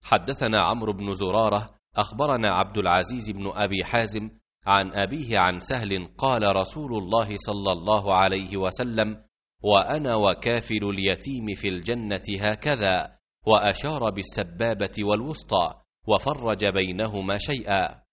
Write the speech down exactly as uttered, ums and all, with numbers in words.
حدثنا عمرو بن زرارة أخبرنا عبد العزيز بن أبي حازم عن أبيه عن سهل قال رسول الله صلى الله عليه وسلم: وأنا وكافل اليتيم في الجنة هكذا، وأشار بالسبابة والوسطى وفرج بينهما شيئا.